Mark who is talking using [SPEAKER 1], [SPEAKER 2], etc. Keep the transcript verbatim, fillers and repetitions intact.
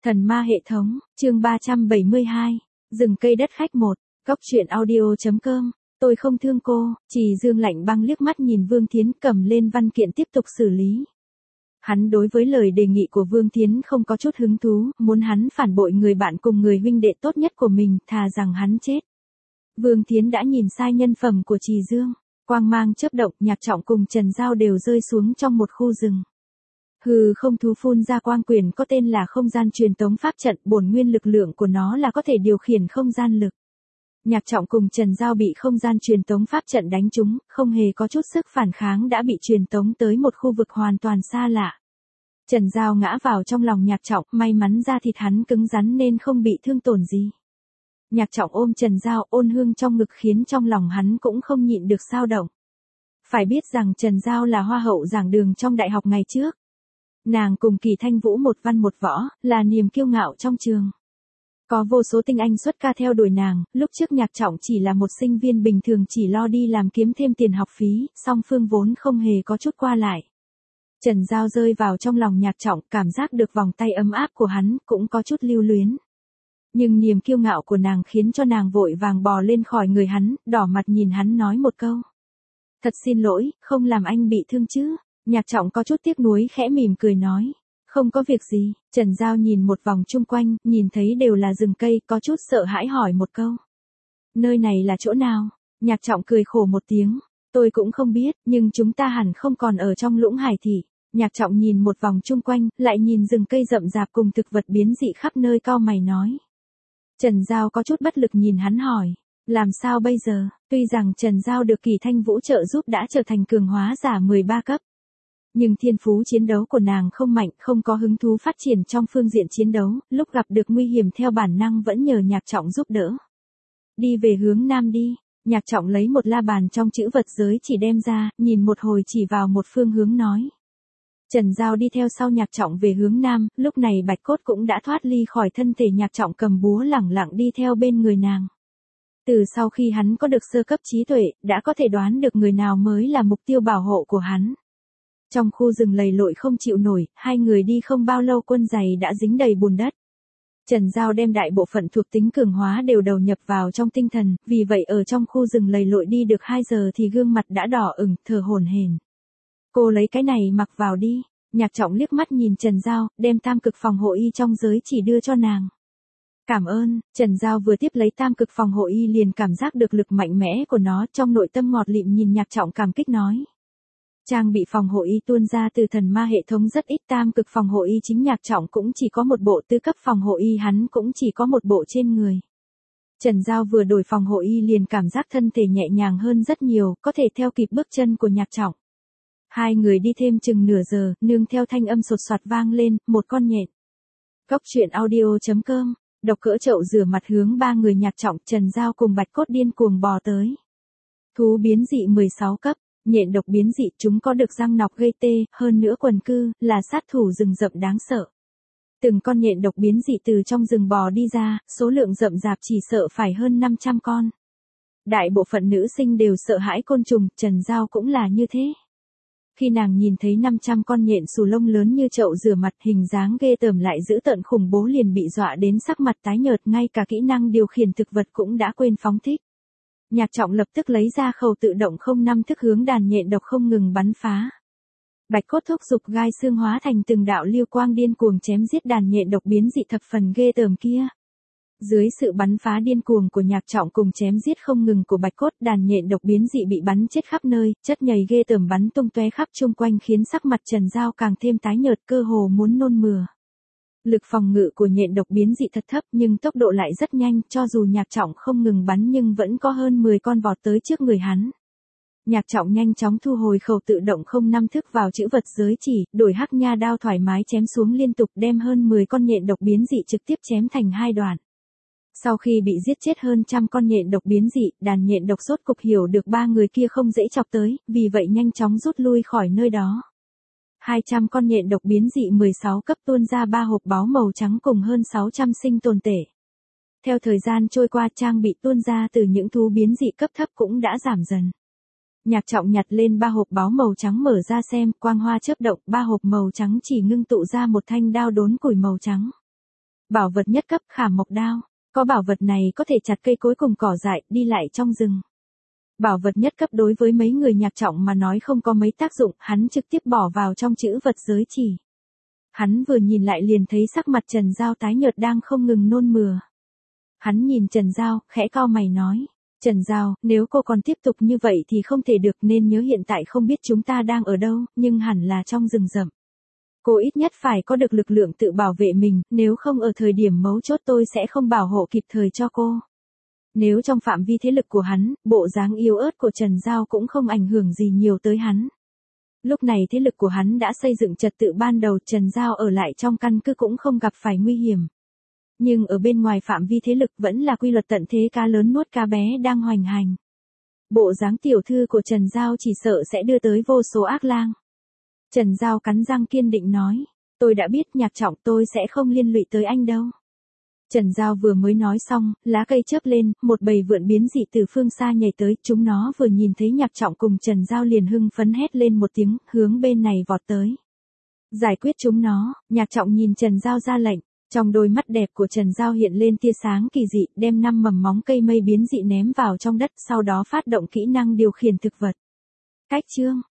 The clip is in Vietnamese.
[SPEAKER 1] Thần ma hệ thống, chương ba trăm bảy mươi hai, rừng cây đất khách một, góc truyện audio.com, tôi không thương cô, Trì Dương lạnh băng liếc mắt nhìn Vương Thiến cầm lên văn kiện tiếp tục xử lý. Hắn đối với lời đề nghị của Vương Thiến không có chút hứng thú, muốn hắn phản bội người bạn cùng người huynh đệ tốt nhất của mình, thà rằng hắn chết. Vương Thiến đã nhìn sai nhân phẩm của Trì Dương, quang mang chớp động, Nhạc Trọng cùng Trần Giao đều rơi xuống trong một khu rừng. Hừ, không thú phun ra quang quyền có tên là không gian truyền tống pháp trận, bổn nguyên lực lượng của nó là có thể điều khiển không gian lực. Nhạc Trọng cùng Trần Giao bị không gian truyền tống pháp trận đánh trúng, không hề có chút sức phản kháng đã bị truyền tống tới một khu vực hoàn toàn xa lạ. Trần Giao ngã vào trong lòng Nhạc Trọng, may mắn da thịt hắn cứng rắn nên không bị thương tổn gì. Nhạc Trọng ôm Trần Giao, ôn hương trong ngực khiến trong lòng hắn cũng không nhịn được xao động. Phải biết rằng Trần Giao là hoa hậu giảng đường trong đại học ngày trước. Nàng cùng Kỳ Thanh Vũ một văn một võ, là niềm kiêu ngạo trong trường. Có vô số tinh anh xuất ca theo đuổi nàng, lúc trước Nhạc Trọng chỉ là một sinh viên bình thường chỉ lo đi làm kiếm thêm tiền học phí, song phương vốn không hề có chút qua lại. Trần Giao rơi vào trong lòng Nhạc Trọng, cảm giác được vòng tay ấm áp của hắn, cũng có chút lưu luyến. Nhưng niềm kiêu ngạo của nàng khiến cho nàng vội vàng bò lên khỏi người hắn, đỏ mặt nhìn hắn nói một câu. Thật xin lỗi, không làm anh bị thương chứ. Nhạc Trọng có chút tiếc nuối khẽ mỉm cười nói. Không có việc gì. Trần Giao nhìn một vòng chung quanh, nhìn thấy đều là rừng cây, có chút sợ hãi hỏi một câu. Nơi này là chỗ nào? Nhạc Trọng cười khổ một tiếng. Tôi cũng không biết, nhưng chúng ta hẳn không còn ở trong Lũng Hải Thị. Nhạc Trọng nhìn một vòng chung quanh, lại nhìn rừng cây rậm rạp cùng thực vật biến dị khắp nơi, cau mày nói. Trần Giao có chút bất lực nhìn hắn hỏi. Làm sao bây giờ? Tuy rằng Trần Giao được Kỳ Thanh Vũ trợ giúp đã trở thành cường hóa giả mười ba cấp. Nhưng thiên phú chiến đấu của nàng không mạnh, không có hứng thú phát triển trong phương diện chiến đấu, lúc gặp được nguy hiểm theo bản năng vẫn nhờ Nhạc Trọng giúp đỡ. Đi về hướng nam đi. Nhạc Trọng lấy một la bàn trong chữ vật giới chỉ đem ra, nhìn một hồi chỉ vào một phương hướng nói. Trần Giao đi theo sau Nhạc Trọng về hướng nam, lúc này Bạch Cốt cũng đã thoát ly khỏi thân thể Nhạc Trọng cầm búa lẳng lặng đi theo bên người nàng. Từ sau khi hắn có được sơ cấp trí tuệ, đã có thể đoán được người nào mới là mục tiêu bảo hộ của hắn. Trong khu rừng lầy lội không chịu nổi, hai người đi không bao lâu quân giày đã dính đầy bùn đất. Trần Giao đem đại bộ phận thuộc tính cường hóa đều đầu nhập vào trong tinh thần, vì vậy ở trong khu rừng lầy lội đi được hai giờ thì gương mặt đã đỏ ửng, thở hổn hển. Cô lấy cái này mặc vào đi. Nhạc Trọng liếc mắt nhìn Trần Giao, đem tam cực phòng hộ y trong giới chỉ đưa cho nàng. Cảm ơn. Trần Giao vừa tiếp lấy tam cực phòng hộ y liền cảm giác được lực mạnh mẽ của nó, trong nội tâm ngọt lịm nhìn Nhạc Trọng cảm kích nói. Trang bị phòng hộ y tuôn ra từ thần ma hệ thống rất ít, tam cực phòng hộ y chính Nhạc Trọng cũng chỉ có một bộ, tứ cấp phòng hộ y hắn cũng chỉ có một bộ trên người. Trần Giao vừa đổi phòng hộ y liền cảm giác thân thể nhẹ nhàng hơn rất nhiều, có thể theo kịp bước chân của Nhạc Trọng. Hai người đi thêm chừng nửa giờ, nương theo thanh âm sột soạt vang lên, một con nhện. Góc truyện audio.com, độc cỡ chậu rửa mặt hướng ba người Nhạc Trọng, Trần Giao cùng Bạch Cốt điên cuồng bò tới. Thú biến dị mười sáu cấp. Nhện độc biến dị, chúng có được răng nọc gây tê, hơn nữa quần cư, là sát thủ rừng rậm đáng sợ. Từng con nhện độc biến dị từ trong rừng bò đi ra, số lượng rậm rạp chỉ sợ phải hơn năm trăm con. Đại bộ phận nữ sinh đều sợ hãi côn trùng, Trần Giao cũng là như thế. Khi nàng nhìn thấy năm trăm con nhện xù lông lớn như chậu rửa mặt, hình dáng ghê tởm lại dữ tợn khủng bố liền bị dọa đến sắc mặt tái nhợt, ngay cả kỹ năng điều khiển thực vật cũng đã quên phóng thích. Nhạc Trọng lập tức lấy ra khẩu tự động không năm thức hướng đàn nhện độc không ngừng bắn phá. Bạch Cốt thúc giục gai xương hóa thành từng đạo lưu quang điên cuồng chém giết đàn nhện độc biến dị thập phần ghê tởm kia. Dưới sự bắn phá điên cuồng của Nhạc Trọng cùng chém giết không ngừng của Bạch Cốt, đàn nhện độc biến dị bị bắn chết khắp nơi, chất nhầy ghê tởm bắn tung tóe khắp chung quanh khiến sắc mặt Trần Giao càng thêm tái nhợt, cơ hồ muốn nôn mửa. Lực phòng ngự của nhện độc biến dị thật thấp nhưng tốc độ lại rất nhanh, cho dù Nhạc Trọng không ngừng bắn nhưng vẫn có hơn mười con vọt tới trước người hắn. Nhạc Trọng nhanh chóng thu hồi khẩu tự động không năm thức vào chữ vật giới chỉ, đổi hắc nha đao thoải mái chém xuống liên tục, đem hơn mười con nhện độc biến dị trực tiếp chém thành hai đoạn. Sau khi bị giết chết hơn trăm con nhện độc biến dị, đàn nhện độc rốt cục hiểu được ba người kia không dễ chọc tới, vì vậy nhanh chóng rút lui khỏi nơi đó. hai trăm con nhện độc biến dị mười sáu cấp tuôn ra ba hộp báu màu trắng cùng hơn sáu trăm sinh tồn tệ. Theo thời gian trôi qua, trang bị tuôn ra từ những thú biến dị cấp thấp cũng đã giảm dần. Nhạc Trọng nhặt lên ba hộp báu màu trắng mở ra xem, quang hoa chớp động, ba hộp màu trắng chỉ ngưng tụ ra một thanh đao đốn củi màu trắng. Bảo vật nhất cấp Khả Mộc Đao. Có bảo vật này có thể chặt cây cối cùng cỏ dại, đi lại trong rừng. Bảo vật nhất cấp đối với mấy người Nhạc Trọng mà nói không có mấy tác dụng, hắn trực tiếp bỏ vào trong chữ vật giới chỉ. Hắn vừa nhìn lại liền thấy sắc mặt Trần Giao tái nhợt đang không ngừng nôn mửa. Hắn nhìn Trần Giao, khẽ cau mày nói. Trần Giao, nếu cô còn tiếp tục như vậy thì không thể được, nên nhớ hiện tại không biết chúng ta đang ở đâu, nhưng hẳn là trong rừng rậm. Cô ít nhất phải có được lực lượng tự bảo vệ mình, nếu không ở thời điểm mấu chốt tôi sẽ không bảo hộ kịp thời cho cô. Nếu trong phạm vi thế lực của hắn, bộ dáng yếu ớt của Trần Giao cũng không ảnh hưởng gì nhiều tới hắn. Lúc này thế lực của hắn đã xây dựng trật tự ban đầu, Trần Giao ở lại trong căn cứ cũng không gặp phải nguy hiểm. Nhưng ở bên ngoài phạm vi thế lực vẫn là quy luật tận thế cá lớn nuốt cá bé đang hoành hành. Bộ dáng tiểu thư của Trần Giao chỉ sợ sẽ đưa tới vô số ác lang. Trần Giao cắn răng kiên định nói, tôi đã biết Nhạc Trọng, tôi sẽ không liên lụy tới anh đâu. Trần Giao vừa mới nói xong, lá cây chớp lên, một bầy vượn biến dị từ phương xa nhảy tới, chúng nó vừa nhìn thấy Nhạc Trọng cùng Trần Giao liền hưng phấn hét lên một tiếng, hướng bên này vọt tới. Giải quyết chúng nó, Nhạc Trọng nhìn Trần Giao ra lệnh, trong đôi mắt đẹp của Trần Giao hiện lên tia sáng kỳ dị, đem năm mầm móng cây mây biến dị ném vào trong đất, sau đó phát động kỹ năng điều khiển thực vật. Cách chương